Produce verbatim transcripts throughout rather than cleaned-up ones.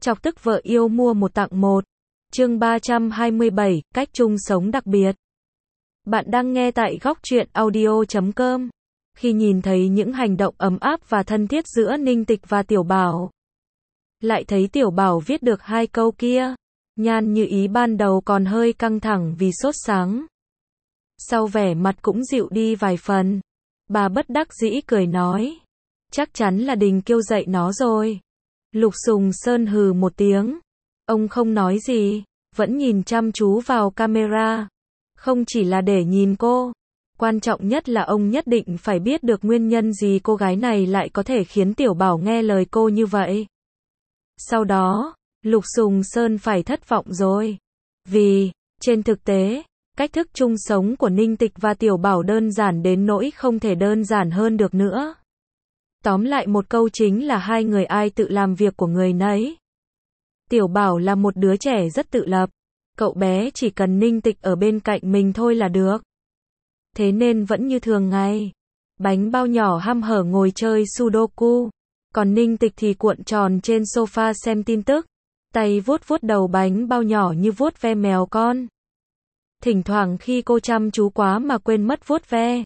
Chọc tức vợ yêu mua một tặng một. Chương ba trăm hai mươi bảy, cách chung sống đặc biệt. Bạn đang nghe tại góc truyện audio chấm com. Khi nhìn thấy những hành động ấm áp và thân thiết giữa Ninh Tịch và Tiểu Bảo, lại thấy Tiểu Bảo viết được hai câu kia, Nhan Như Ý ban đầu còn hơi căng thẳng vì sốt sắng. Sau vẻ mặt cũng dịu đi vài phần. Bà bất đắc dĩ cười nói, chắc chắn là Đình Kiêu dạy nó rồi. Lục Sùng Sơn hừ một tiếng. Ông không nói gì, vẫn nhìn chăm chú vào camera. Không chỉ là để nhìn cô, quan trọng nhất là ông nhất định phải biết được nguyên nhân gì cô gái này lại có thể khiến Tiểu Bảo nghe lời cô như vậy. Sau đó, Lục Sùng Sơn phải thất vọng rồi. Vì, trên thực tế, cách thức chung sống của Ninh Tịch và Tiểu Bảo đơn giản đến nỗi không thể đơn giản hơn được nữa. Tóm lại một câu chính là hai người ai tự làm việc của người nấy. Tiểu Bảo là một đứa trẻ rất tự lập. Cậu bé chỉ cần Ninh Tịch ở bên cạnh mình thôi là được. Thế nên vẫn như thường ngày. Bánh bao nhỏ hăm hở ngồi chơi Sudoku. Còn Ninh Tịch thì cuộn tròn trên sofa xem tin tức. Tay vuốt vuốt đầu bánh bao nhỏ như vuốt ve mèo con. Thỉnh thoảng khi cô chăm chú quá mà quên mất vuốt ve,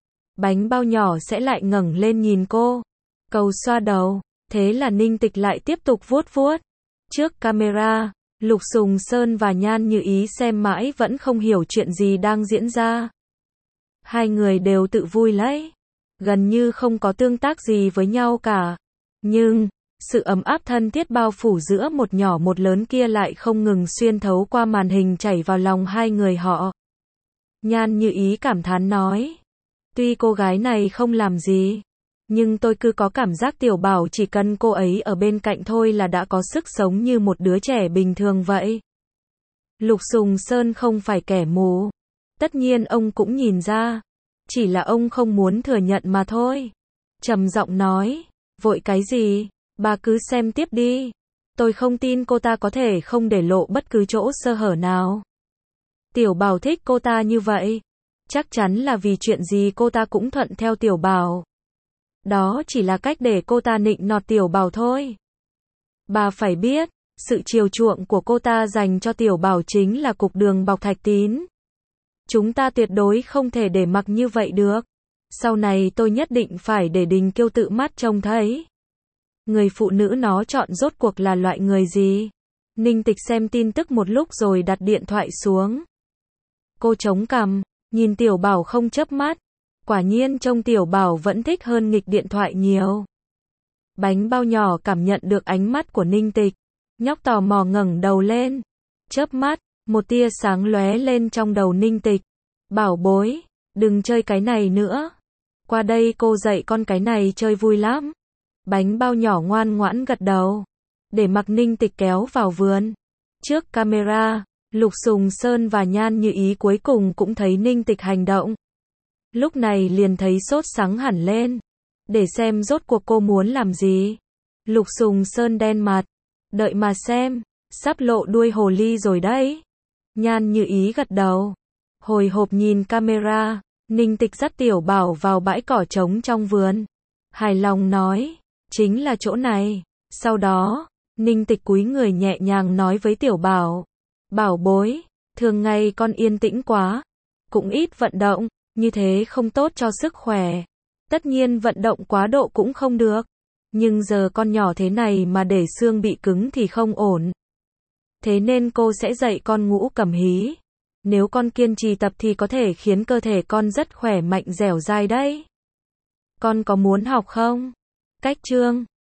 bánh bao nhỏ sẽ lại ngẩng lên nhìn cô, cầu xoa đầu. Thế là Ninh Tịch lại tiếp tục vuốt vuốt. Trước camera, Lục Sùng Sơn và Nhan Như Ý xem mãi vẫn không hiểu chuyện gì đang diễn ra. Hai người đều tự vui lấy, gần như không có tương tác gì với nhau cả. Nhưng, sự ấm áp thân thiết bao phủ giữa một nhỏ một lớn kia lại không ngừng xuyên thấu qua màn hình chảy vào lòng hai người họ. Nhan Như Ý cảm thán nói, tuy cô gái này không làm gì, nhưng tôi cứ có cảm giác Tiểu Bảo chỉ cần cô ấy ở bên cạnh thôi là đã có sức sống như một đứa trẻ bình thường vậy. Lục Sùng Sơn không phải kẻ mù. Tất nhiên ông cũng nhìn ra. Chỉ là ông không muốn thừa nhận mà thôi. Trầm giọng nói, vội cái gì, bà cứ xem tiếp đi. Tôi không tin cô ta có thể không để lộ bất cứ chỗ sơ hở nào. Tiểu Bảo thích cô ta như vậy, chắc chắn là vì chuyện gì cô ta cũng thuận theo Tiểu Bảo. Đó chỉ là cách để cô ta nịnh nọt Tiểu Bảo thôi. Bà phải biết, sự chiều chuộng của cô ta dành cho Tiểu Bảo chính là cục đường bọc thạch tín. Chúng ta tuyệt đối không thể để mặc như vậy được. Sau này tôi nhất định phải để Đình Kiêu tự mắt trông thấy. Người phụ nữ nó chọn rốt cuộc là loại người gì? Ninh Tịch xem tin tức một lúc rồi đặt điện thoại xuống. Cô chống cằm, nhìn Tiểu Bảo không chớp mắt. Quả nhiên trông Tiểu Bảo vẫn thích hơn nghịch điện thoại nhiều. Bánh bao nhỏ cảm nhận được ánh mắt của Ninh Tịch. Nhóc tò mò ngẩng đầu lên. Chớp mắt, một tia sáng lóe lên trong đầu Ninh Tịch. Bảo bối, đừng chơi cái này nữa. Qua đây cô dạy con cái này chơi vui lắm. Bánh bao nhỏ ngoan ngoãn gật đầu. Để mặc Ninh Tịch kéo vào vườn. Trước camera, Lục Sùng Sơn và Nhan Như Ý cuối cùng cũng thấy Ninh Tịch hành động. Lúc này liền thấy sốt sắng hẳn lên. Để xem rốt cuộc cô muốn làm gì. Lục Sùng Sơn đen mặt. Đợi mà xem, sắp lộ đuôi hồ ly rồi đấy. Nhan Như Ý gật đầu. Hồi hộp nhìn camera, Ninh Tịch dắt Tiểu Bảo vào bãi cỏ trống trong vườn. Hài lòng nói, chính là chỗ này. Sau đó, Ninh Tịch cúi người nhẹ nhàng nói với Tiểu Bảo. Bảo bối, thường ngày con yên tĩnh quá. Cũng ít vận động, như thế không tốt cho sức khỏe. Tất nhiên vận động quá độ cũng không được. Nhưng giờ con nhỏ thế này mà để xương bị cứng thì không ổn. Thế nên cô sẽ dạy con ngũ cầm hí. Nếu con kiên trì tập thì có thể khiến cơ thể con rất khỏe mạnh dẻo dai đấy. Con có muốn học không? Cách chương